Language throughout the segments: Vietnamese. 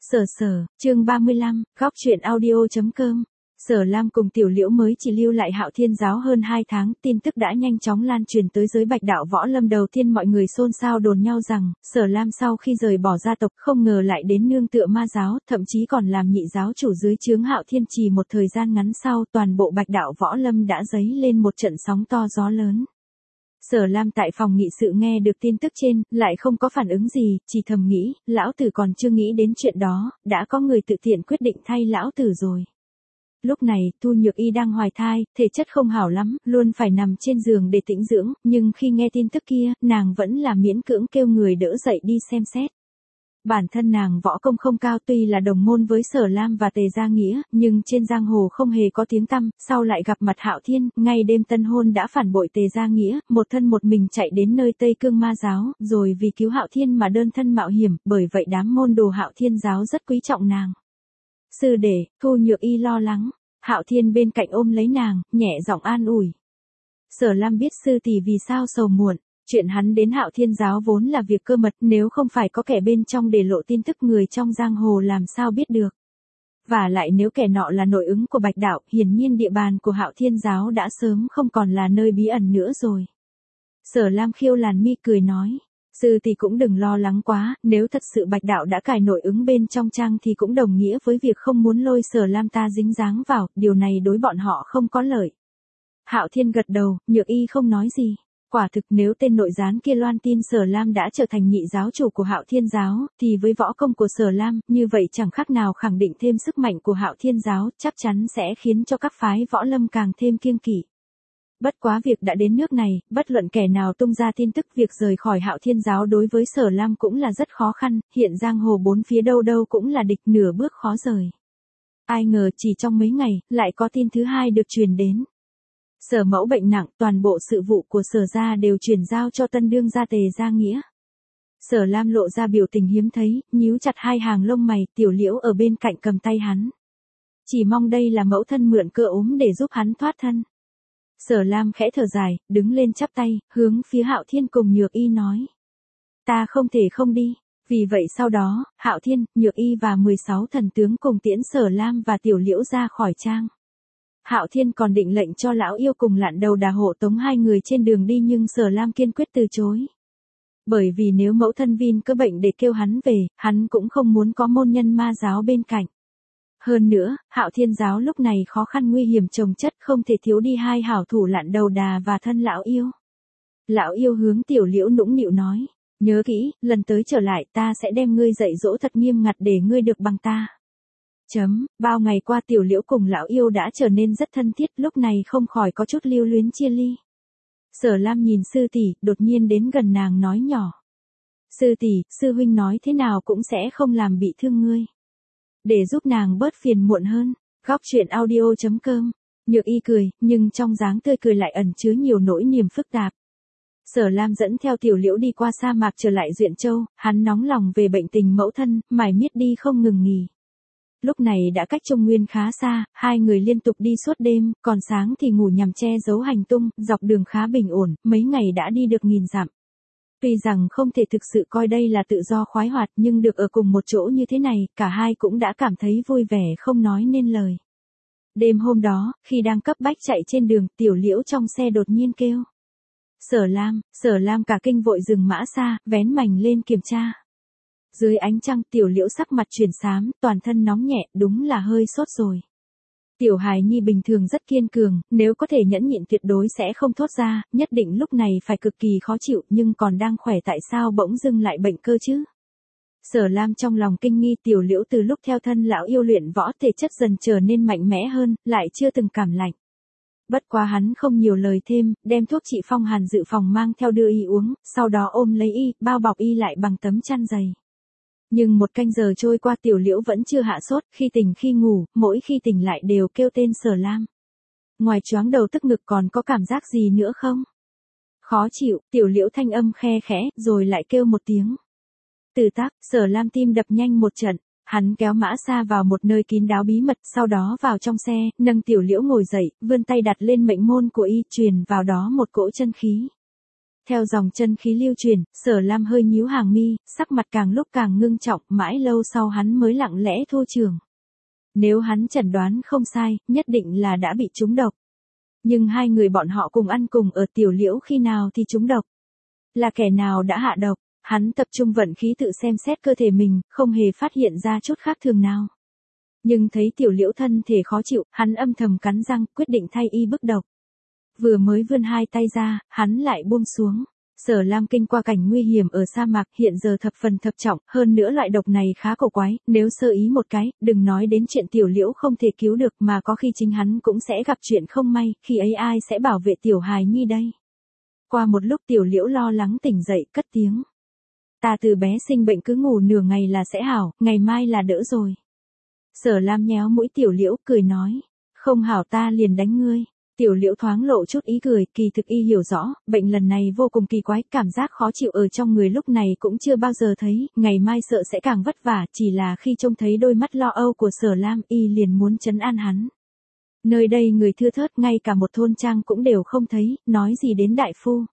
Chương 35, góc truyện audio.com. Sở Lam cùng Tiểu Liễu mới chỉ lưu lại Hạo Thiên giáo hơn 2 tháng, tin tức đã nhanh chóng lan truyền tới giới Bạch đạo võ lâm. Đầu tiên mọi người xôn xao đồn nhau rằng, Sở Lam sau khi rời bỏ gia tộc không ngờ lại đến nương tựa ma giáo, thậm chí còn làm nhị giáo chủ dưới trướng Hạo Thiên. Chỉ một thời gian ngắn sau, toàn bộ Bạch đạo võ lâm đã dấy lên một trận sóng to gió lớn. Sở Lam tại phòng nghị sự nghe được tin tức trên, lại không có phản ứng gì, chỉ thầm nghĩ, lão tử còn chưa nghĩ đến chuyện đó, đã có người tự tiện quyết định thay lão tử rồi. Lúc này, Thu Nhược Y đang hoài thai, thể chất không hảo lắm, luôn phải nằm trên giường để tĩnh dưỡng, nhưng khi nghe tin tức kia, nàng vẫn là miễn cưỡng kêu người đỡ dậy đi xem xét. Bản thân nàng võ công không cao, tuy là đồng môn với Sở Lam và Tề Gia Nghĩa, nhưng trên giang hồ không hề có tiếng tăm, sau lại gặp mặt Hạo Thiên, ngay đêm tân hôn đã phản bội Tề Gia Nghĩa, một thân một mình chạy đến nơi Tây Cương ma giáo, rồi vì cứu Hạo Thiên mà đơn thân mạo hiểm, bởi vậy đám môn đồ Hạo Thiên giáo rất quý trọng nàng. Sư đệ, Thu Nhược Y lo lắng, Hạo Thiên bên cạnh ôm lấy nàng, nhẹ giọng an ủi. Sở Lam biết sư tỷ vì sao sầu muộn. Chuyện hắn đến Hạo Thiên giáo vốn là việc cơ mật, nếu không phải có kẻ bên trong để lộ tin tức, người trong giang hồ làm sao biết được. Và lại nếu kẻ nọ là nội ứng của Bạch đạo, hiển nhiên địa bàn của Hạo Thiên giáo đã sớm không còn là nơi bí ẩn nữa rồi. Sở Lam khiêu làn mi cười nói, sư thì cũng đừng lo lắng quá, nếu thật sự Bạch đạo đã cài nội ứng bên trong trang thì cũng đồng nghĩa với việc không muốn lôi Sở Lam ta dính dáng vào, điều này đối bọn họ không có lợi. Hạo Thiên gật đầu, Nhược Y không nói gì. Quả thực nếu tên nội gián kia loan tin Sở Lam đã trở thành nhị giáo chủ của Hạo Thiên giáo, thì với võ công của Sở Lam, như vậy chẳng khác nào khẳng định thêm sức mạnh của Hạo Thiên giáo, chắc chắn sẽ khiến cho các phái võ lâm càng thêm kiêng kỵ. Bất quá việc đã đến nước này, bất luận kẻ nào tung ra tin tức việc rời khỏi Hạo Thiên giáo đối với Sở Lam cũng là rất khó khăn, hiện giang hồ bốn phía đâu đâu cũng là địch, nửa bước khó rời. Ai ngờ chỉ trong mấy ngày, lại có tin thứ hai được truyền đến. Sở mẫu bệnh nặng, toàn bộ sự vụ của Sở gia đều chuyển giao cho tân đương gia Tề Gia Nghĩa. Sở Lam lộ ra biểu tình hiếm thấy, nhíu chặt hai hàng lông mày, Tiểu Liễu ở bên cạnh cầm tay hắn. Chỉ mong đây là mẫu thân mượn cơ ốm để giúp hắn thoát thân. Sở Lam khẽ thở dài, đứng lên chắp tay, hướng phía Hạo Thiên cùng Nhược Y nói. Ta không thể không đi. Vì vậy sau đó, Hạo Thiên, Nhược Y và 16 thần tướng cùng tiễn Sở Lam và Tiểu Liễu ra khỏi trang. Hạo Thiên còn định lệnh cho lão yêu cùng Lạn Đầu Đà hộ tống hai người trên đường đi, nhưng Sở Lam kiên quyết từ chối. Bởi vì nếu mẫu thân Vin có bệnh để kêu hắn về, hắn cũng không muốn có môn nhân ma giáo bên cạnh. Hơn nữa, Hạo Thiên giáo lúc này khó khăn nguy hiểm chồng chất, không thể thiếu đi hai hảo thủ Lạn Đầu Đà và thân lão yêu. Lão yêu hướng Tiểu Liễu nũng nịu nói, nhớ kỹ, lần tới trở lại ta sẽ đem ngươi dạy dỗ thật nghiêm ngặt để ngươi được bằng ta. Bao ngày qua Tiểu Liễu cùng lão yêu đã trở nên rất thân thiết, lúc này không khỏi có chút lưu luyến chia ly. Sở Lam nhìn sư tỷ, đột nhiên đến gần nàng nói nhỏ. Sư tỷ, sư huynh nói thế nào cũng sẽ không làm bị thương ngươi. Để giúp nàng bớt phiền muộn hơn. Góc truyện audio.com. Nhược Y cười, nhưng trong dáng tươi cười lại ẩn chứa nhiều nỗi niềm phức tạp. Sở Lam dẫn theo Tiểu Liễu đi qua sa mạc trở lại Duyện Châu, hắn nóng lòng về bệnh tình mẫu thân, mải miết đi không ngừng nghỉ. Lúc này đã cách Trung Nguyên khá xa, hai người liên tục đi suốt đêm, còn sáng thì ngủ nhằm che giấu hành tung, dọc đường khá bình ổn, mấy ngày đã đi được 1000 dặm. Tuy rằng không thể thực sự coi đây là tự do khoái hoạt, nhưng được ở cùng một chỗ như thế này, cả hai cũng đã cảm thấy vui vẻ không nói nên lời. Đêm hôm đó, khi đang cấp bách chạy trên đường, Tiểu Liễu trong xe đột nhiên kêu. Sở Lam cả kinh vội dừng mã xa, vén mành lên kiểm tra. Dưới ánh trăng, Tiểu Liễu sắc mặt chuyển xám, toàn thân nóng nhẹ, đúng là hơi sốt rồi. Tiểu hài nhi bình thường rất kiên cường, nếu có thể nhẫn nhịn tuyệt đối sẽ không thốt ra, nhất định lúc này phải cực kỳ khó chịu, nhưng còn đang khỏe tại sao bỗng dưng lại bệnh cơ chứ? Sở Lam trong lòng kinh nghi, Tiểu Liễu từ lúc theo thân lão yêu luyện võ thể chất dần trở nên mạnh mẽ hơn, lại chưa từng cảm lạnh. Bất quá hắn không nhiều lời thêm, đem thuốc trị phong hàn dự phòng mang theo đưa y uống, sau đó ôm lấy y, bao bọc y lại bằng tấm chăn dày. Nhưng 1 canh giờ trôi qua Tiểu Liễu vẫn chưa hạ sốt, khi tỉnh khi ngủ, mỗi khi tỉnh lại đều kêu tên Sở Lam. Ngoài choáng đầu tức ngực còn có cảm giác gì nữa không? Khó chịu, Tiểu Liễu thanh âm khe khẽ, rồi lại kêu một tiếng. Từ tác, Sở Lam tim đập nhanh một trận, hắn kéo mã xa vào một nơi kín đáo bí mật, sau đó vào trong xe, nâng Tiểu Liễu ngồi dậy, vươn tay đặt lên mệnh môn của y, truyền vào đó một cỗ chân khí. Theo dòng chân khí lưu truyền, Sở Lam hơi nhíu hàng mi, sắc mặt càng lúc càng ngưng trọng, mãi lâu sau hắn mới lặng lẽ thô trường. Nếu hắn chẩn đoán không sai, nhất định là đã bị trúng độc. Nhưng hai người bọn họ cùng ăn cùng ở Tiểu Liễu khi nào thì trúng độc? Là kẻ nào đã hạ độc? Hắn tập trung vận khí tự xem xét cơ thể mình, không hề phát hiện ra chút khác thường nào. Nhưng thấy Tiểu Liễu thân thể khó chịu, hắn âm thầm cắn răng, quyết định thay y bức độc. Vừa mới vươn hai tay ra, hắn lại buông xuống. Sở Lam kinh qua cảnh nguy hiểm ở sa mạc hiện giờ thập phần thập trọng, hơn nữa loại độc này khá cổ quái, nếu sơ ý một cái, đừng nói đến chuyện Tiểu Liễu không thể cứu được mà có khi chính hắn cũng sẽ gặp chuyện không may, khi ấy ai sẽ bảo vệ Tiểu hài nhi đây. Qua một lúc Tiểu Liễu lo lắng tỉnh dậy, cất tiếng. Ta từ bé sinh bệnh cứ ngủ nửa ngày là sẽ hảo, ngày mai là đỡ rồi. Sở Lam nhéo mũi Tiểu Liễu cười nói, không hảo ta liền đánh ngươi. Tiểu Liễu thoáng lộ chút ý cười, kỳ thực y hiểu rõ, bệnh lần này vô cùng kỳ quái, cảm giác khó chịu ở trong người lúc này cũng chưa bao giờ thấy, ngày mai sợ sẽ càng vất vả, chỉ là khi trông thấy đôi mắt lo âu của Sở Lam, y liền muốn trấn an hắn. Nơi đây người thưa thớt, ngay cả một thôn trang cũng đều không thấy, nói gì đến đại phu.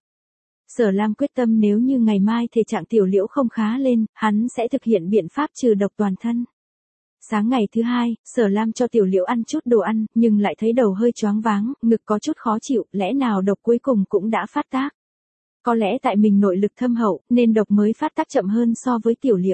Sở Lam quyết tâm nếu như ngày mai thể trạng Tiểu Liễu không khá lên, hắn sẽ thực hiện biện pháp trừ độc toàn thân. Sáng ngày thứ hai, Sở Lam cho Tiểu Liễu ăn chút đồ ăn, nhưng lại thấy đầu hơi choáng váng, ngực có chút khó chịu, lẽ nào độc cuối cùng cũng đã phát tác. Có lẽ tại mình nội lực thâm hậu, nên độc mới phát tác chậm hơn so với Tiểu Liễu.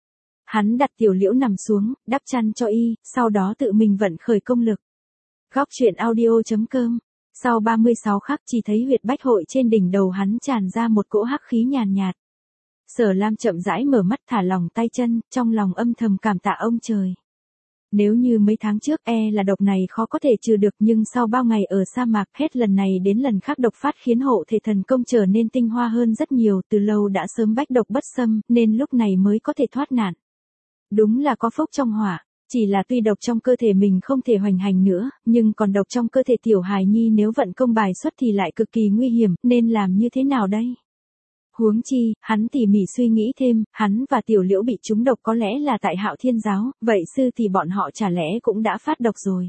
Hắn đặt Tiểu Liễu nằm xuống, đắp chăn cho y, sau đó tự mình vận khởi công lực. Góc truyện audio.com. Sau 36 khắc chỉ thấy huyệt bách hội trên đỉnh đầu hắn tràn ra một cỗ hắc khí nhàn nhạt. Sở Lam chậm rãi mở mắt thả lỏng tay chân, trong lòng âm thầm cảm tạ ông trời. Nếu như mấy tháng trước là độc này khó có thể trừ được, nhưng sau bao ngày ở sa mạc hết lần này đến lần khác độc phát khiến hộ thể thần công trở nên tinh hoa hơn rất nhiều, từ lâu đã sớm bách độc bất xâm, nên lúc này mới có thể thoát nạn. Đúng là có phúc trong họa, chỉ là tuy độc trong cơ thể mình không thể hoành hành nữa, nhưng còn độc trong cơ thể Tiểu hài nhi nếu vận công bài xuất thì lại cực kỳ nguy hiểm, nên làm như thế nào đây? Huống chi, hắn tỉ mỉ suy nghĩ thêm, hắn và Tiểu Liễu bị trúng độc có lẽ là tại Hạo Thiên giáo, vậy sư thì bọn họ chả lẽ cũng đã phát độc rồi.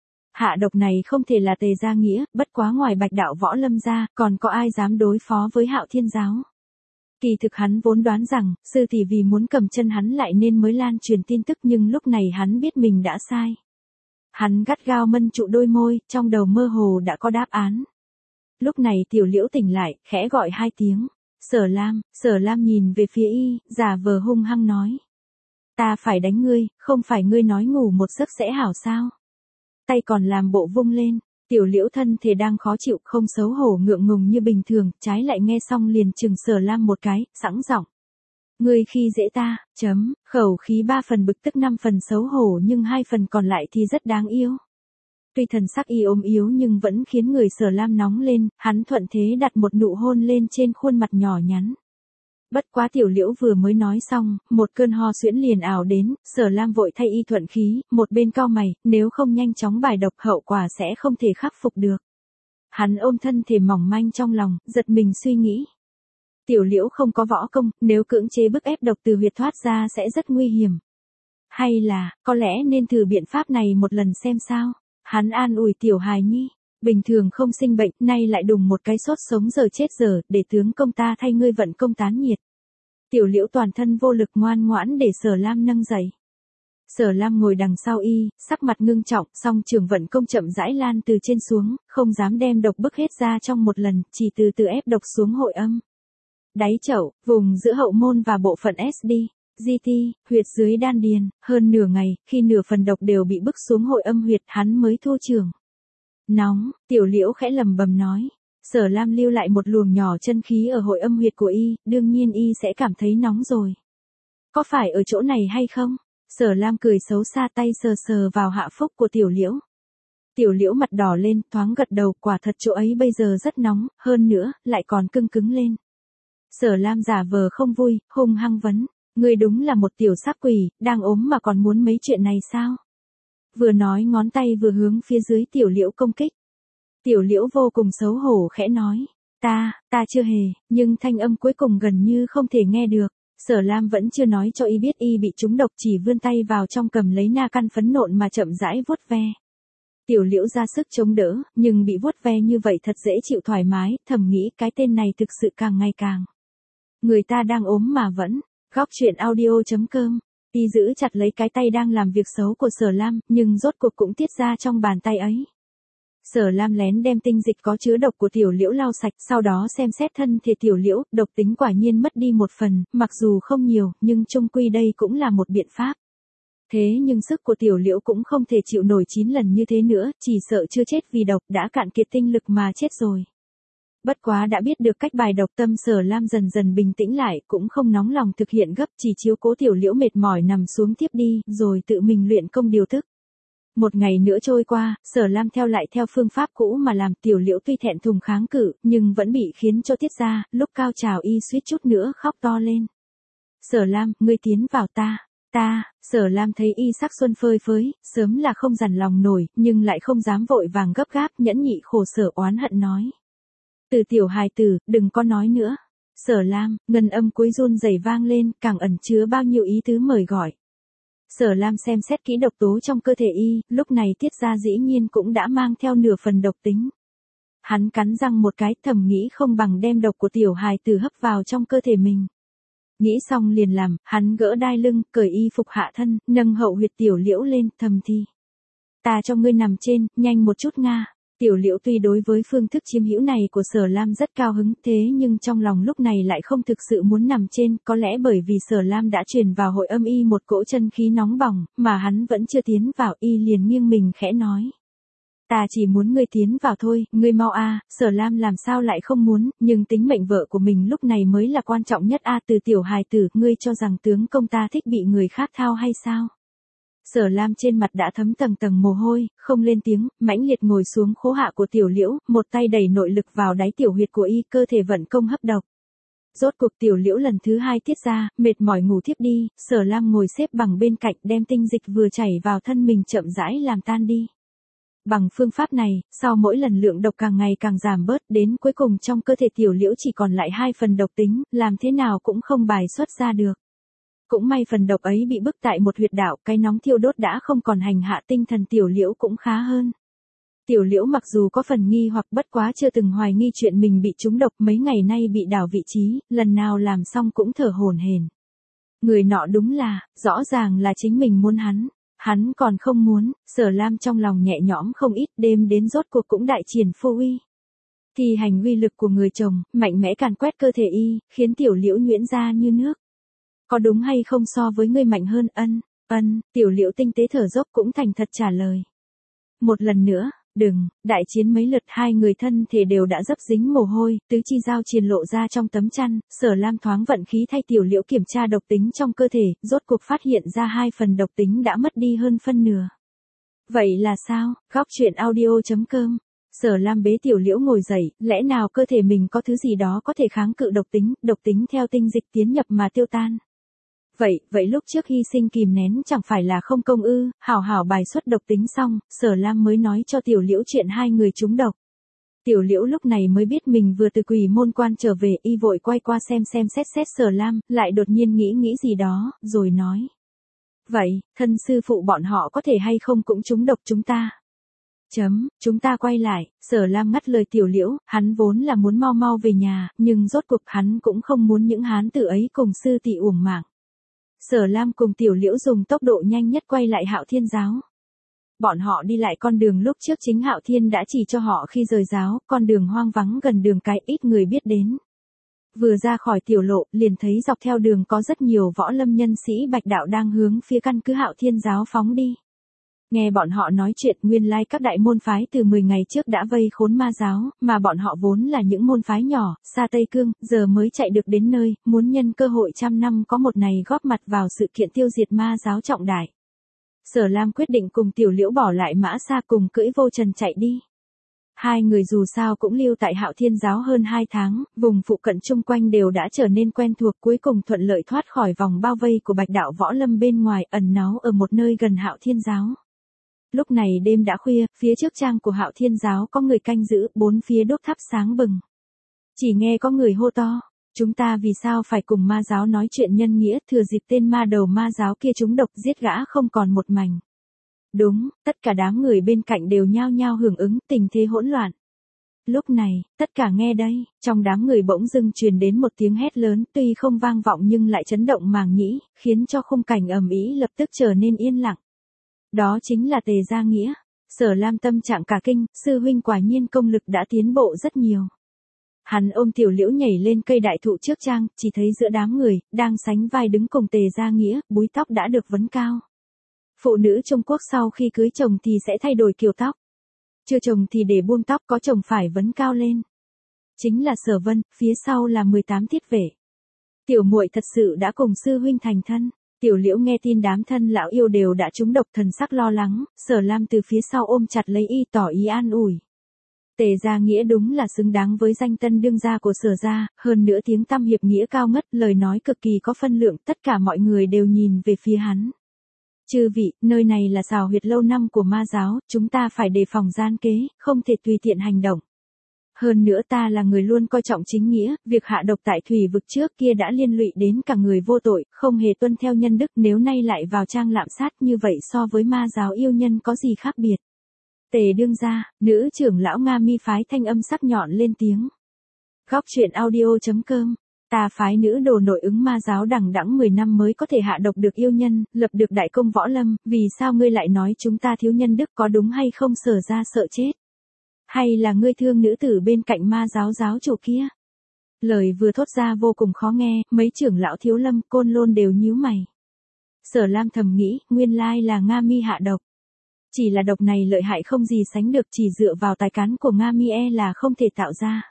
Hạ độc này không thể là Tề Gia Nghĩa, bất quá ngoài Bạch đạo Võ Lâm ra, còn có ai dám đối phó với Hạo Thiên giáo. Kỳ thực hắn vốn đoán rằng, sư tỷ vì muốn cầm chân hắn lại nên mới lan truyền tin tức, nhưng lúc này hắn biết mình đã sai. Hắn gắt gao mân trụ đôi môi, trong đầu mơ hồ đã có đáp án. Lúc này Tiểu Liễu tỉnh lại, khẽ gọi hai tiếng. Sở Lam nhìn về phía y, giả vờ hung hăng nói. Ta phải đánh ngươi, không phải ngươi nói ngủ một giấc sẽ hảo sao? Tay còn làm bộ vung lên, Tiểu Liễu thân thể đang khó chịu, không xấu hổ ngượng ngùng như bình thường, trái lại nghe xong liền chừng Sở Lam một cái, sẵn giọng. Ngươi khi dễ ta, khẩu khí 3 phần bực tức 5 phần xấu hổ nhưng 2 phần còn lại thì rất đáng yêu. Tuy thần sắc y ốm yếu nhưng vẫn khiến người Sở Lam nóng lên, hắn thuận thế đặt một nụ hôn lên trên khuôn mặt nhỏ nhắn. Bất quá Tiểu Liễu vừa mới nói xong, một cơn ho suyễn liền ảo đến, Sở Lam vội thay y thuận khí, một bên cau mày, nếu không nhanh chóng bài độc hậu quả sẽ không thể khắc phục được. Hắn ôm thân thể mỏng manh trong lòng, giật mình suy nghĩ. Tiểu Liễu không có võ công, nếu cưỡng chế bức ép độc từ huyệt thoát ra sẽ rất nguy hiểm. Hay là, có lẽ nên thử biện pháp này một lần xem sao. Hắn an ủi Tiểu hài nhi, bình thường không sinh bệnh, nay lại đùng một cái sốt sống giờ chết giờ, để tướng công ta thay ngươi vận công tán nhiệt. Tiểu Liễu toàn thân vô lực ngoan ngoãn để Sở Lam nâng dậy. Sở Lam ngồi đằng sau y, sắc mặt ngưng trọng, song trường vận công chậm rãi lan từ trên xuống, không dám đem độc bức hết ra trong một lần, chỉ từ từ ép độc xuống hội âm. Đáy chậu, vùng giữa hậu môn và bộ phận SD. GT, huyệt dưới đan điền, hơn nửa ngày, khi nửa phần độc đều bị bức xuống hội âm huyệt hắn mới thu trường. Nóng, Tiểu Liễu khẽ lầm bầm nói. Sở Lam lưu lại một luồng nhỏ chân khí ở hội âm huyệt của y, đương nhiên y sẽ cảm thấy nóng rồi. Có phải ở chỗ này hay không? Sở Lam cười xấu xa tay sờ sờ vào hạ phúc của Tiểu Liễu. Tiểu Liễu mặt đỏ lên, thoáng gật đầu, quả thật chỗ ấy bây giờ rất nóng, hơn nữa, lại còn cưng cứng lên. Sở Lam giả vờ không vui, hung hăng vấn. Ngươi đúng là một tiểu sắc quỷ, đang ốm mà còn muốn mấy chuyện này sao? Vừa nói ngón tay vừa hướng phía dưới Tiểu Liễu công kích. Tiểu Liễu vô cùng xấu hổ khẽ nói. Ta chưa hề, nhưng thanh âm cuối cùng gần như không thể nghe được. Sở Lam vẫn chưa nói cho y biết y bị trúng độc, chỉ vươn tay vào trong cầm lấy na căn phấn nộn mà chậm rãi vuốt ve. Tiểu Liễu ra sức chống đỡ, nhưng bị vuốt ve như vậy thật dễ chịu thoải mái, thầm nghĩ cái tên này thực sự càng ngày càng. Người ta đang ốm mà vẫn. Góc truyện audio.com. Y giữ chặt lấy cái tay đang làm việc xấu của Sở Lam, nhưng rốt cuộc cũng tiết ra trong bàn tay ấy. Sở Lam lén đem tinh dịch có chứa độc của Tiểu Liễu lau sạch, sau đó xem xét thân thể Tiểu Liễu, độc tính quả nhiên mất đi một phần, mặc dù không nhiều, nhưng chung quy đây cũng là một biện pháp. Thế nhưng sức của Tiểu Liễu cũng không thể chịu nổi 9 lần như thế nữa, chỉ sợ chưa chết vì độc đã cạn kiệt tinh lực mà chết rồi. Bất quá đã biết được cách bài độc, tâm Sở Lam dần dần bình tĩnh lại, cũng không nóng lòng thực hiện gấp, chỉ chiếu cố Tiểu Liễu mệt mỏi nằm xuống tiếp đi, rồi tự mình luyện công điều tức. Một ngày nữa trôi qua, Sở Lam theo phương pháp cũ mà làm. Tiểu Liễu tuy thẹn thùng kháng cự, nhưng vẫn bị khiến cho tiết ra, lúc cao trào y suýt chút nữa khóc to lên. Sở Lam, ngươi tiến vào ta. Sở Lam thấy y sắc xuân phơi phới, sớm là không dằn lòng nổi, nhưng lại không dám vội vàng gấp gáp, nhẫn nhị khổ sở oán hận nói. Từ tiểu hài tử, đừng có nói nữa. Sở Lam, ngân âm cuối run rẩy vang lên, càng ẩn chứa bao nhiêu ý tứ mời gọi. Sở Lam xem xét kỹ độc tố trong cơ thể y, lúc này tiết ra dĩ nhiên cũng đã mang theo nửa phần độc tính. Hắn cắn răng một cái, thầm nghĩ không bằng đem độc của tiểu hài tử hấp vào trong cơ thể mình. Nghĩ xong liền làm, hắn gỡ đai lưng, cởi y phục hạ thân, nâng hậu huyệt Tiểu Liễu lên, thầm thi. Ta cho ngươi nằm trên, nhanh một chút nga. Tiểu Liễu tuy đối với phương thức chiếm hữu này của Sở Lam rất cao hứng, thế nhưng trong lòng lúc này lại không thực sự muốn nằm trên, có lẽ bởi vì Sở Lam đã truyền vào hội âm y một cỗ chân khí nóng bỏng, mà hắn vẫn chưa tiến vào, y liền nghiêng mình khẽ nói. Ta chỉ muốn ngươi tiến vào thôi, ngươi mau a. Sở Lam làm sao lại không muốn, nhưng tính mệnh vợ của mình lúc này mới là quan trọng nhất a. Từ tiểu hài tử, ngươi cho rằng tướng công ta thích bị người khác thao hay sao? Sở Lam trên mặt đã thấm tầng tầng mồ hôi, không lên tiếng, mãnh liệt ngồi xuống khố hạ của Tiểu Liễu, một tay đẩy nội lực vào đáy tiểu huyệt của y, cơ thể vận công hấp độc. Rốt cuộc Tiểu Liễu lần thứ 2 tiết ra, mệt mỏi ngủ thiếp đi, Sở Lam ngồi xếp bằng bên cạnh, đem tinh dịch vừa chảy vào thân mình chậm rãi làm tan đi. Bằng phương pháp này, sau mỗi lần lượng độc càng ngày càng giảm bớt, đến cuối cùng trong cơ thể Tiểu Liễu chỉ còn lại 2 phần độc tính, làm thế nào cũng không bài xuất ra được. Cũng may phần độc ấy bị bức tại một huyệt đạo, cái nóng thiêu đốt đã không còn hành hạ, tinh thần Tiểu Liễu cũng khá hơn. Tiểu Liễu mặc dù có phần nghi hoặc, bất quá chưa từng hoài nghi chuyện mình bị trúng độc, mấy ngày nay bị đảo vị trí, lần nào làm xong cũng thở hổn hển. Người nọ đúng là, rõ ràng là chính mình muốn hắn còn không muốn. Sở Lam trong lòng nhẹ nhõm không ít, đêm đến rốt cuộc cũng đại triển phu uy. Thì hành uy lực của người chồng, mạnh mẽ càn quét cơ thể y, khiến Tiểu Liễu nhuyễn ra như nước. Có đúng hay không so với ngươi mạnh hơn? Tiểu Liễu tinh tế thở dốc cũng thành thật trả lời. Một lần nữa, đừng. Đại chiến mấy lượt, hai người thân thể đều đã dấp dính mồ hôi, tứ chi giao triền lộ ra trong tấm chăn. Sở Lam thoáng vận khí thay Tiểu Liễu kiểm tra độc tính trong cơ thể, rốt cuộc phát hiện ra 2 phần độc tính đã mất đi hơn phân nửa. Vậy là sao? Góc truyện audio.com. Sở Lam bế Tiểu Liễu ngồi dậy, lẽ nào cơ thể mình có thứ gì đó có thể kháng cự độc tính theo tinh dịch tiến nhập mà tiêu tan. Vậy lúc trước hy sinh kìm nén chẳng phải là không công ư? Hảo bài xuất độc tính xong, Sở Lam mới nói cho Tiểu Liễu chuyện 2 người trúng độc. Tiểu Liễu lúc này mới biết mình vừa từ Quỷ Môn Quan trở về, y vội quay qua xem xét Sở Lam, lại đột nhiên nghĩ gì đó, rồi nói. Vậy, thân sư phụ bọn họ có thể hay không cũng trúng độc chúng ta? Chúng ta quay lại. Sở Lam ngắt lời Tiểu Liễu, hắn vốn là muốn mau về nhà, nhưng rốt cuộc hắn cũng không muốn những hán tử ấy cùng sư tỷ uổng mạng. Sở Lam cùng Tiểu Liễu dùng tốc độ nhanh nhất quay lại Hạo Thiên giáo. Bọn họ đi lại con đường lúc trước chính Hạo Thiên đã chỉ cho họ khi rời giáo, con đường hoang vắng gần đường cái, ít người biết đến. Vừa ra khỏi tiểu lộ, liền thấy dọc theo đường có rất nhiều võ lâm nhân sĩ Bạch đạo đang hướng phía căn cứ Hạo Thiên giáo phóng đi. Nghe bọn họ nói chuyện, nguyên lai các đại môn phái từ 10 ngày trước đã vây khốn ma giáo, mà bọn họ vốn là những môn phái nhỏ, xa Tây Cương, giờ mới chạy được đến nơi, muốn nhân cơ hội 100 năm có một này góp mặt vào sự kiện tiêu diệt ma giáo trọng đại. Sở Lam quyết định cùng Tiểu Liễu bỏ lại Mã Sa cùng cưỡi Vô Trần chạy đi. 2 người dù sao cũng lưu tại Hạo Thiên giáo hơn 2 tháng, vùng phụ cận chung quanh đều đã trở nên quen thuộc, cuối cùng thuận lợi thoát khỏi vòng bao vây của Bạch đạo võ lâm bên ngoài, ẩn náu ở một nơi gần Hạo Thiên giáo. Lúc này đêm đã khuya, phía trước trang của Hạo Thiên giáo có người canh giữ, 4 phía đốt thắp sáng bừng. Chỉ nghe có người hô to, chúng ta vì sao phải cùng ma giáo nói chuyện nhân nghĩa, thừa dịp tên ma đầu ma giáo kia trúng độc giết gã không còn một mảnh. Đúng, tất cả đám người bên cạnh đều nhao nhao hưởng ứng, tình thế hỗn loạn. Lúc này, tất cả nghe đây, trong đám người bỗng dưng truyền đến một tiếng hét lớn, tuy không vang vọng nhưng lại chấn động màng nhĩ, khiến cho khung cảnh ầm ĩ lập tức trở nên yên lặng. Đó chính là Tề Gia Nghĩa. Sở Lam tâm trạng cả kinh, sư huynh quả nhiên công lực đã tiến bộ rất nhiều. Hắn ôm Tiểu Liễu nhảy lên cây đại thụ trước trang, chỉ thấy giữa đám người, đang sánh vai đứng cùng Tề Gia Nghĩa, búi tóc đã được vấn cao. Phụ nữ Trung Quốc sau khi cưới chồng thì sẽ thay đổi kiểu tóc. Chưa chồng thì để buông tóc, có chồng phải vấn cao lên. Chính là Sở Vân, phía sau là 18 thiết vệ. Tiểu muội thật sự đã cùng sư huynh thành thân. Tiểu Liễu nghe tin đám thân lão yêu đều đã trúng độc, thần sắc lo lắng, Sở Lam từ phía sau ôm chặt lấy y tỏ ý an ủi. Tề Gia Nghĩa đúng là xứng đáng với danh tân đương gia của Sở gia, hơn nữa tiếng tăm hiệp nghĩa cao ngất, lời nói cực kỳ có phân lượng, tất cả mọi người đều nhìn về phía hắn. Chư vị, nơi này là xào huyệt lâu năm của ma giáo, chúng ta phải đề phòng gian kế, không thể tùy tiện hành động. Hơn nữa ta là người luôn coi trọng chính nghĩa, việc hạ độc tại thủy vực trước kia đã liên lụy đến cả người vô tội, không hề tuân theo nhân đức, nếu nay lại vào trang lạm sát như vậy so với ma giáo yêu nhân có gì khác biệt. Tề đương gia, nữ trưởng lão Nga Mi phái thanh âm sắc nhọn lên tiếng. Góc truyện audio.com. Ta phái nữ đồ nội ứng ma giáo đằng đẵng 10 năm mới có thể hạ độc được yêu nhân, lập được đại công võ lâm, vì sao ngươi lại nói chúng ta thiếu nhân đức, có đúng hay không? Sở ra sợ chết. Hay là ngươi thương nữ tử bên cạnh ma giáo giáo chủ kia? Lời vừa thốt ra vô cùng khó nghe, mấy trưởng lão Thiếu Lâm, Côn Lôn đều nhíu mày. Sở Lam thầm nghĩ, nguyên lai là Nga Mi hạ độc. Chỉ là độc này lợi hại không gì sánh được, chỉ dựa vào tài cán của Nga Mi là không thể tạo ra.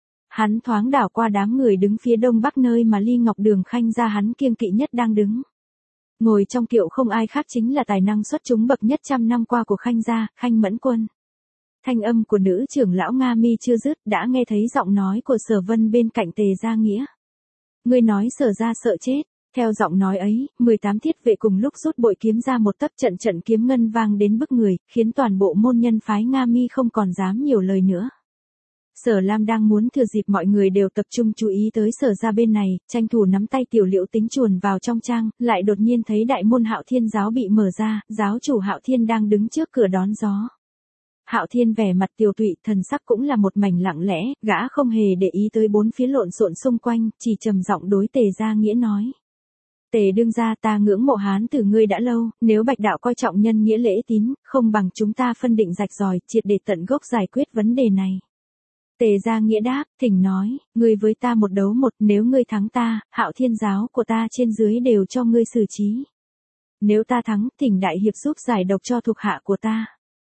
Hắn thoáng đảo qua đám người đứng phía đông bắc nơi mà Ly Ngọc Đường Khanh gia hắn kiêng kỵ nhất đang đứng. Ngồi trong kiệu không ai khác chính là tài năng xuất chúng bậc nhất trăm năm qua của Khanh gia, Khanh Mẫn Quân. Thanh âm của nữ trưởng lão Nga Mi chưa dứt, đã nghe thấy giọng nói của Sở Vân bên cạnh Tề Gia Nghĩa. Ngươi nói Sở gia sợ chết. Theo giọng nói ấy, 18 thiết vệ cùng lúc rút bội kiếm ra một tấc, trận trận kiếm ngân vang đến bức người, khiến toàn bộ môn nhân phái Nga Mi không còn dám nhiều lời nữa. Sở Lam đang muốn thừa dịp mọi người đều tập trung chú ý tới Sở gia bên này, tranh thủ nắm tay Tiểu Liễu tính chuồn vào trong trang, lại đột nhiên thấy đại môn Hạo Thiên giáo bị mở ra, giáo chủ Hạo Thiên đang đứng trước cửa đón gió. Hạo Thiên vẻ mặt tiều tụy, thần sắc cũng là một mảnh lặng lẽ, gã không hề để ý tới bốn phía lộn xộn xung quanh, chỉ trầm giọng đối Tề Gia Nghĩa nói. Tề đương gia, ta ngưỡng mộ hán tử ngươi đã lâu, nếu Bạch đạo coi trọng nhân nghĩa lễ tín, không bằng chúng ta phân định rạch ròi, triệt để tận gốc giải quyết vấn đề này. Tề Gia Nghĩa đáp, thỉnh nói, ngươi với ta một đấu một, nếu ngươi thắng ta, Hạo Thiên giáo của ta trên dưới đều cho ngươi xử trí. Nếu ta thắng, thỉnh đại hiệp giúp giải độc cho thuộc hạ của ta.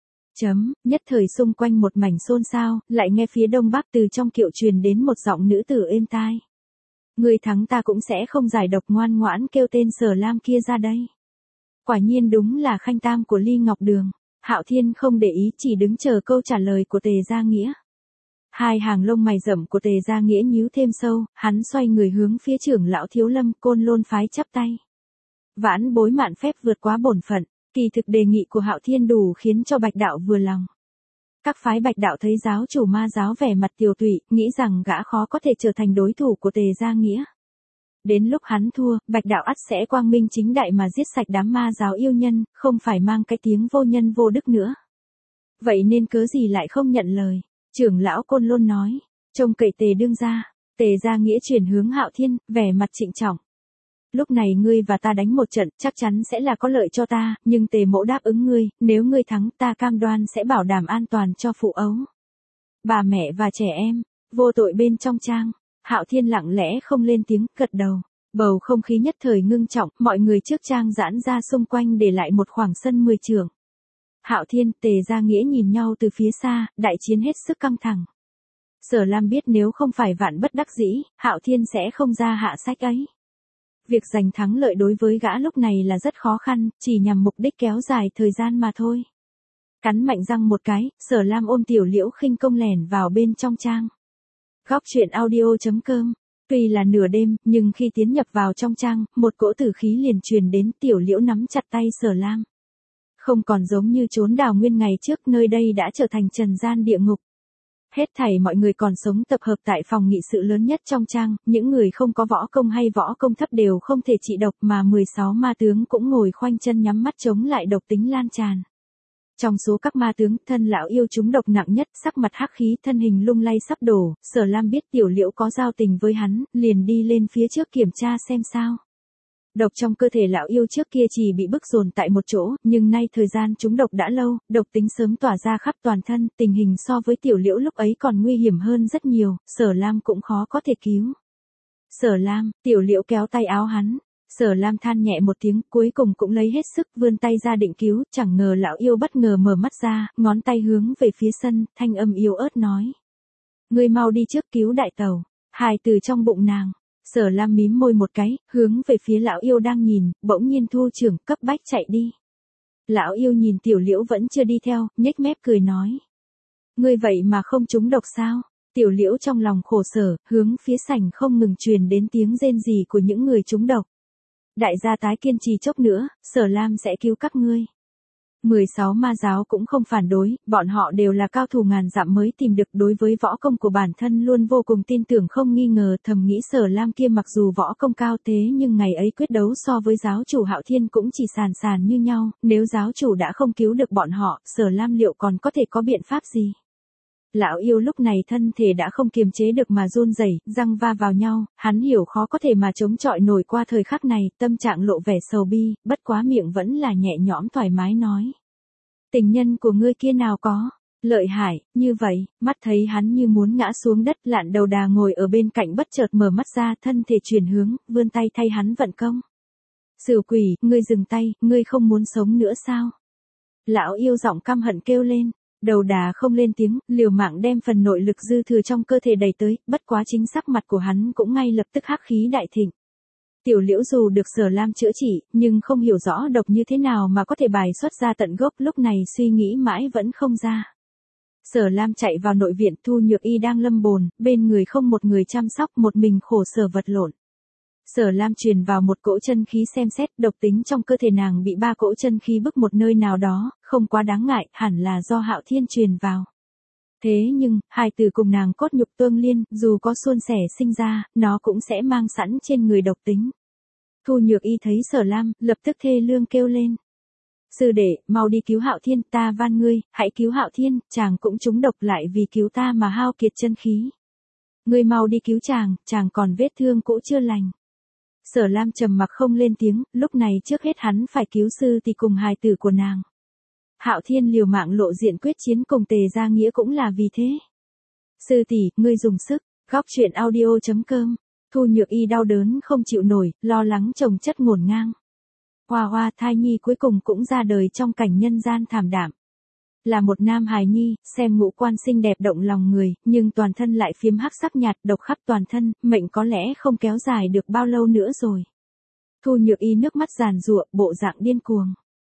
Nhất thời xung quanh một mảnh xôn xao, lại nghe phía đông bắc từ trong kiệu truyền đến một giọng nữ tử êm tai. Người thắng ta cũng sẽ không giải độc, ngoan ngoãn kêu tên Sở Lam kia ra đây. Quả nhiên đúng là Khanh Tam của Ly Ngọc Đường. Hạo Thiên không để ý, chỉ đứng chờ câu trả lời của Tề Gia Nghĩa. Hai hàng lông mày rậm của Tề Gia Nghĩa nhíu thêm sâu, hắn xoay người hướng phía trưởng lão Thiếu Lâm, Côn Lôn phái chắp tay. Vãn bối mạn phép vượt quá bổn phận, kỳ thực đề nghị của Hạo Thiên đủ khiến cho Bạch đạo vừa lòng. Các phái Bạch đạo thấy giáo chủ ma giáo vẻ mặt tiều tụy, nghĩ rằng gã khó có thể trở thành đối thủ của Tề Gia Nghĩa. Đến lúc hắn thua, Bạch đạo ắt sẽ quang minh chính đại mà giết sạch đám ma giáo yêu nhân, không phải mang cái tiếng vô nhân vô đức nữa. Vậy nên cớ gì lại không nhận lời? Trưởng lão Côn Lôn nói, trông cậy Tề đương gia. Tề Gia Nghĩa chuyển hướng Hạo Thiên, vẻ mặt trịnh trọng. Lúc này ngươi và ta đánh một trận, chắc chắn sẽ là có lợi cho ta, nhưng Tề mỗ đáp ứng ngươi, nếu ngươi thắng ta cam đoan sẽ bảo đảm an toàn cho phụ ấu, bà mẹ và trẻ em, vô tội bên trong trang. Hạo Thiên lặng lẽ không lên tiếng, gật đầu. Bầu không khí nhất thời ngưng trọng, mọi người trước trang giãn ra xung quanh để lại một khoảng sân 10 trượng. Hạo Thiên, Tề Gia Nghĩa nhìn nhau từ phía xa, đại chiến hết sức căng thẳng. Sở Lam biết nếu không phải vạn bất đắc dĩ, Hạo Thiên sẽ không ra hạ sách ấy. Việc giành thắng lợi đối với gã lúc này là rất khó khăn, chỉ nhằm mục đích kéo dài thời gian mà thôi. Cắn mạnh răng một cái, Sở Lam ôm Tiểu Liễu khinh công lẻn vào bên trong trang. Góc truyện audio.com. Tuy là nửa đêm, nhưng khi tiến nhập vào trong trang, một cỗ tử khí liền truyền đến, Tiểu Liễu nắm chặt tay Sở Lam. Không còn giống như chốn đào nguyên ngày trước, nơi đây đã trở thành trần gian địa ngục. Hết thảy mọi người còn sống tập hợp tại phòng nghị sự lớn nhất trong trang, những người không có võ công hay võ công thấp đều không thể trị độc, mà 16 ma tướng cũng ngồi khoanh chân nhắm mắt chống lại độc tính lan tràn. Trong số các ma tướng, thân lão yêu trúng độc nặng nhất, sắc mặt hắc khí, thân hình lung lay sắp đổ, Sở Lam biết Tiểu Liễu có giao tình với hắn, liền đi lên phía trước kiểm tra xem sao. Độc trong cơ thể lão yêu trước kia chỉ bị bức dồn tại một chỗ, nhưng nay thời gian trúng độc đã lâu, độc tính sớm tỏa ra khắp toàn thân, tình hình so với Tiểu Liễu lúc ấy còn nguy hiểm hơn rất nhiều, Sở Lam cũng khó có thể cứu. Sở Lam, Tiểu Liễu kéo tay áo hắn. Sở Lam than nhẹ một tiếng, cuối cùng cũng lấy hết sức vươn tay ra định cứu, chẳng ngờ lão yêu bất ngờ mở mắt ra, ngón tay hướng về phía sân, thanh âm yếu ớt nói. Ngươi mau đi trước cứu đại tẩu, hài từ trong bụng nàng. Sở Lam mím môi một cái, hướng về phía lão yêu đang nhìn, bỗng nhiên thu trưởng, cấp bách chạy đi. Lão yêu nhìn Tiểu Liễu vẫn chưa đi theo, nhếch mép cười nói. Ngươi vậy mà không trúng độc sao? Tiểu Liễu trong lòng khổ sở, hướng phía sảnh không ngừng truyền đến tiếng rên rỉ của những người trúng độc. Đại gia tái kiên trì chốc nữa, Sở Lam sẽ cứu các ngươi. 16 ma giáo cũng không phản đối, bọn họ đều là cao thủ ngàn dặm mới tìm được, đối với võ công của bản thân luôn vô cùng tin tưởng không nghi ngờ, thầm nghĩ Sở Lam kia mặc dù võ công cao thế nhưng ngày ấy quyết đấu so với giáo chủ Hạo Thiên cũng chỉ sàn như nhau, nếu giáo chủ đã không cứu được bọn họ, Sở Lam liệu còn có thể có biện pháp gì? Lão yêu lúc này thân thể đã không kiềm chế được mà run rẩy, răng va vào nhau, hắn hiểu khó có thể mà chống chọi nổi qua thời khắc này, tâm trạng lộ vẻ sầu bi, bất quá miệng vẫn là nhẹ nhõm thoải mái nói. Tình nhân của ngươi kia nào có, lợi hại, như vậy, mắt thấy hắn như muốn ngã xuống đất, Lạn Đầu Đà ngồi ở bên cạnh bất chợt mở mắt ra, thân thể chuyển hướng, vươn tay thay hắn vận công. Sửu quỷ, ngươi dừng tay, ngươi không muốn sống nữa sao? Lão yêu giọng căm hận kêu lên. Đầu Đà không lên tiếng, liều mạng đem phần nội lực dư thừa trong cơ thể đẩy tới, bất quá chính sắc mặt của hắn cũng ngay lập tức hắc khí đại thịnh. Tiểu Liễu dù được Sở Lam chữa trị, nhưng không hiểu rõ độc như thế nào mà có thể bài xuất ra tận gốc, lúc này suy nghĩ mãi vẫn không ra. Sở Lam chạy vào nội viện, Thu Nhược Y đang lâm bồn, bên người không một người chăm sóc, một mình khổ sở vật lộn. Sở Lam truyền vào một cỗ chân khí xem xét, độc tính trong cơ thể nàng bị 3 cỗ chân khí bức một nơi nào đó, không quá đáng ngại, hẳn là do Hạo Thiên truyền vào. Thế nhưng, hài tử cùng nàng cốt nhục tương liên, dù có suôn sẻ sinh ra, nó cũng sẽ mang sẵn trên người độc tính. Thu Nhược Y thấy Sở Lam, lập tức thê lương kêu lên. Sư đệ, mau đi cứu Hạo Thiên, ta van ngươi, hãy cứu Hạo Thiên, chàng cũng trúng độc lại vì cứu ta mà hao kiệt chân khí. Ngươi mau đi cứu chàng còn vết thương cũ chưa lành. Sở Lam trầm mặc không lên tiếng, lúc này trước hết hắn phải cứu sư tỷ cùng hài tử của nàng. Hạo Thiên liều mạng lộ diện quyết chiến cùng Tề Gia Nghĩa cũng là vì thế. Sư tỷ, ngươi dùng sức, góc truyện audio.com, Thu Nhược Y đau đớn không chịu nổi, lo lắng chồng chất ngổn ngang. Hoa hoa thai nhi cuối cùng cũng ra đời trong cảnh nhân gian thảm đạm. Là một nam hài nhi, xem ngũ quan xinh đẹp động lòng người, nhưng toàn thân lại phiếm hắc sắc nhạt, độc khắp toàn thân, mệnh có lẽ không kéo dài được bao lâu nữa rồi. Thu Nhược Y nước mắt giàn giụa, bộ dạng điên cuồng.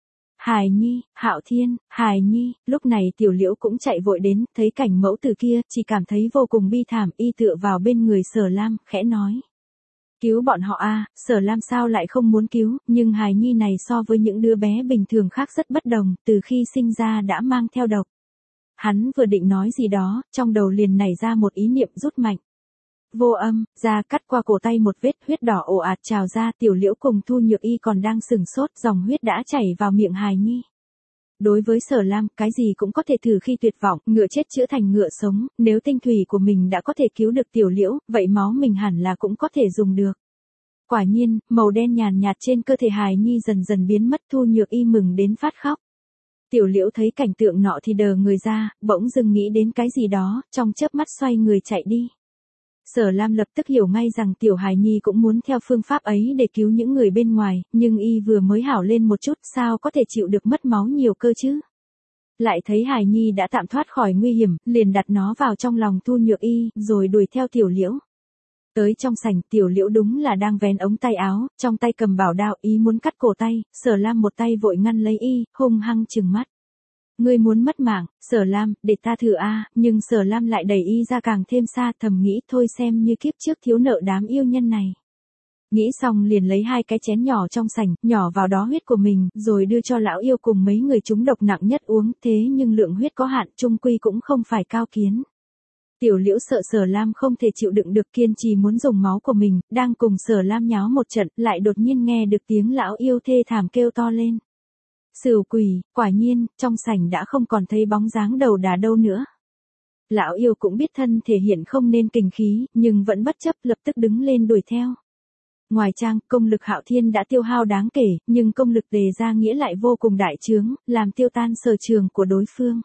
Hài nhi, Hạo Thiên, hài nhi, lúc này Tiểu Liễu cũng chạy vội đến, thấy cảnh mẫu tử kia, chỉ cảm thấy vô cùng bi thảm, y tựa vào bên người Sở Lam, khẽ nói. Cứu bọn họ a, Sở Lam sao lại không muốn cứu, nhưng hài nhi này so với những đứa bé bình thường khác rất bất đồng, từ khi sinh ra đã mang theo độc. Hắn vừa định nói gì đó, trong đầu liền nảy ra một ý niệm rút mạnh. Vô âm, da cắt qua cổ tay một vết, huyết đỏ ồ ạt trào ra, Tiểu Liễu cùng Thu Nhược Y còn đang sừng sốt, dòng huyết đã chảy vào miệng hài nhi. Đối với Sở Lam, cái gì cũng có thể thử khi tuyệt vọng, ngựa chết chữa thành ngựa sống, nếu tinh thủy của mình đã có thể cứu được Tiểu Liễu, vậy máu mình hẳn là cũng có thể dùng được. Quả nhiên, màu đen nhàn nhạt trên cơ thể hài nhi dần dần biến mất, Thu Nhược Y mừng đến phát khóc. Tiểu Liễu thấy cảnh tượng nọ thì đờ người ra, bỗng dưng nghĩ đến cái gì đó, trong chớp mắt xoay người chạy đi. Sở Lam lập tức hiểu ngay rằng Tiểu hài nhi cũng muốn theo phương pháp ấy để cứu những người bên ngoài, nhưng y vừa mới hảo lên một chút, sao có thể chịu được mất máu nhiều cơ chứ? Lại thấy hài nhi đã tạm thoát khỏi nguy hiểm, liền đặt nó vào trong lòng Thu Nhược Y, rồi đuổi theo Tiểu Liễu. Tới trong sảnh, Tiểu Liễu đúng là đang vén ống tay áo, trong tay cầm bảo đao, ý muốn cắt cổ tay, Sở Lam một tay vội ngăn lấy y, hung hăng trừng mắt. Ngươi muốn mất mạng, Sở Lam, để ta thử a, nhưng Sở Lam lại đẩy y ra càng thêm xa, thầm nghĩ thôi xem như kiếp trước thiếu nợ đám yêu nhân này. Nghĩ xong liền lấy 2 cái chén nhỏ trong sảnh, nhỏ vào đó huyết của mình, rồi đưa cho lão yêu cùng mấy người trúng độc nặng nhất uống, thế nhưng lượng huyết có hạn, chung quy cũng không phải cao kiến. Tiểu Liễu sợ Sở Lam không thể chịu đựng được, kiên trì muốn dùng máu của mình, đang cùng Sở Lam nháo một trận, lại đột nhiên nghe được tiếng lão yêu thê thảm kêu to lên. Sửu quỷ, quả nhiên, trong sảnh đã không còn thấy bóng dáng đầu đà đâu nữa. Lão yêu cũng biết thân thể hiện không nên kình khí, nhưng vẫn bất chấp lập tức đứng lên đuổi theo. Ngoài trang, công lực Hạo Thiên đã tiêu hao đáng kể, nhưng công lực Tề Gia Nghĩa lại vô cùng đại trướng, làm tiêu tan sở trường của đối phương.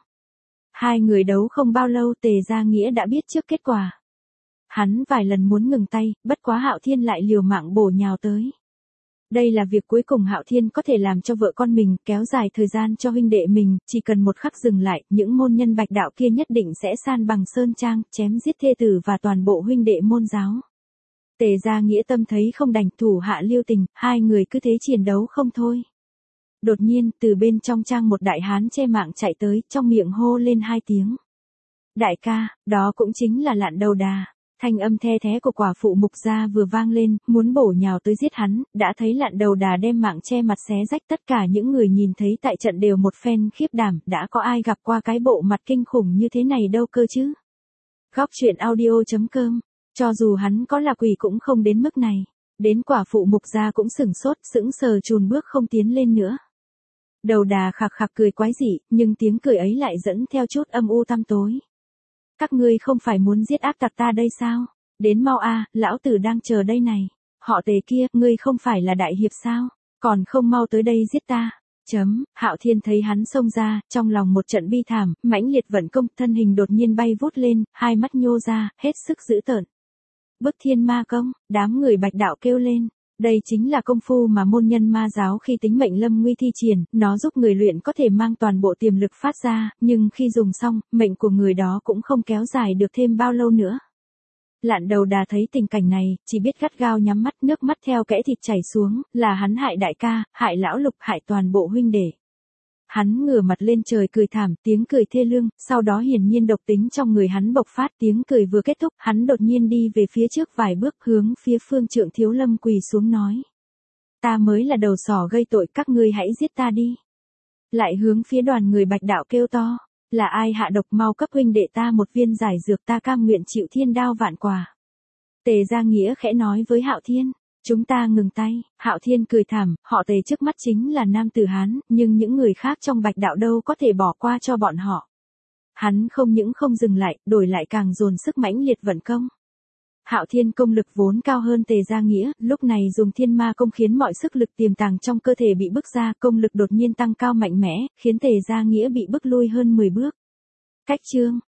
Hai người đấu không bao lâu Tề Gia Nghĩa đã biết trước kết quả. Hắn vài lần muốn ngừng tay, bất quá Hạo Thiên lại liều mạng bổ nhào tới. Đây là việc cuối cùng Hạo Thiên có thể làm cho vợ con mình, kéo dài thời gian cho huynh đệ mình, chỉ cần một khắc dừng lại, những môn nhân Bạch đạo kia nhất định sẽ san bằng sơn trang, chém giết thê tử và toàn bộ huynh đệ môn giáo. Tề Gia Nghĩa tâm thấy không đành, thủ hạ lưu tình, hai người cứ thế chiến đấu không thôi. Đột nhiên, từ bên trong trang một đại hán che mạng chạy tới, trong miệng hô lên hai tiếng. Đại ca, đó cũng chính là Lạn Đầu Đà. Thanh âm the thé của quả phụ Mục gia vừa vang lên, muốn bổ nhào tới giết hắn, đã thấy Lạn Đầu Đà đem mạng che mặt xé rách, tất cả những người nhìn thấy tại trận đều một phen khiếp đảm, đã có ai gặp qua cái bộ mặt kinh khủng như thế này đâu cơ chứ. Góc truyện audio.com, cho dù hắn có là quỷ cũng không đến mức này. Đến quả phụ Mục gia cũng sửng sốt, sững sờ chùn bước không tiến lên nữa. Đầu Đà khạc khạc cười quái dị, nhưng tiếng cười ấy lại dẫn theo chút âm u tăm tối. Các ngươi không phải muốn giết ác tặc ta đây sao? Đến mau a, lão tử đang chờ đây này. Họ Tề kia, ngươi không phải là đại hiệp sao? Còn không mau tới đây giết ta. Hạo Thiên thấy hắn xông ra, trong lòng một trận bi thảm, mãnh liệt vận công, thân hình đột nhiên bay vút lên, hai mắt nhô ra, hết sức dữ tợn. Bức Thiên Ma công, đám người Bạch đạo kêu lên. Đây chính là công phu mà môn nhân ma giáo khi tính mệnh lâm nguy thi triển, nó giúp người luyện có thể mang toàn bộ tiềm lực phát ra, nhưng khi dùng xong, mệnh của người đó cũng không kéo dài được thêm bao lâu nữa. Lạn Đầu Đà thấy tình cảnh này, chỉ biết gắt gao nhắm mắt, nước mắt theo kẽ thịt chảy xuống, là hắn hại đại ca, hại lão Lục, hại toàn bộ huynh đệ. Hắn ngửa mặt lên trời cười thảm, tiếng cười thê lương, sau đó hiển nhiên độc tính trong người hắn bộc phát, tiếng cười vừa kết thúc, hắn đột nhiên đi về phía trước vài bước, hướng phía Phương Trượng Thiếu Lâm quỳ xuống nói. Ta mới là đầu sỏ gây tội, các ngươi hãy giết ta đi. Lại hướng phía đoàn người Bạch đạo kêu to, là ai hạ độc, mau cấp huynh đệ ta một viên giải dược, ta cam nguyện chịu thiên đao vạn quả. Tề Gia Nghĩa khẽ nói với Hạo Thiên. Chúng ta ngừng tay. Hạo Thiên cười thảm, họ Tề trước mắt chính là nam tử Hán, nhưng những người khác trong Bạch đạo đâu có thể bỏ qua cho bọn họ. Hắn không những không dừng lại, đổi lại càng dồn sức mãnh liệt vận công. Hạo Thiên công lực vốn cao hơn Tề Gia Nghĩa, lúc này dùng Thiên Ma công khiến mọi sức lực tiềm tàng trong cơ thể bị bức ra, công lực đột nhiên tăng cao mạnh mẽ, khiến Tề Gia Nghĩa bị bức lui hơn 10 bước. Cách chương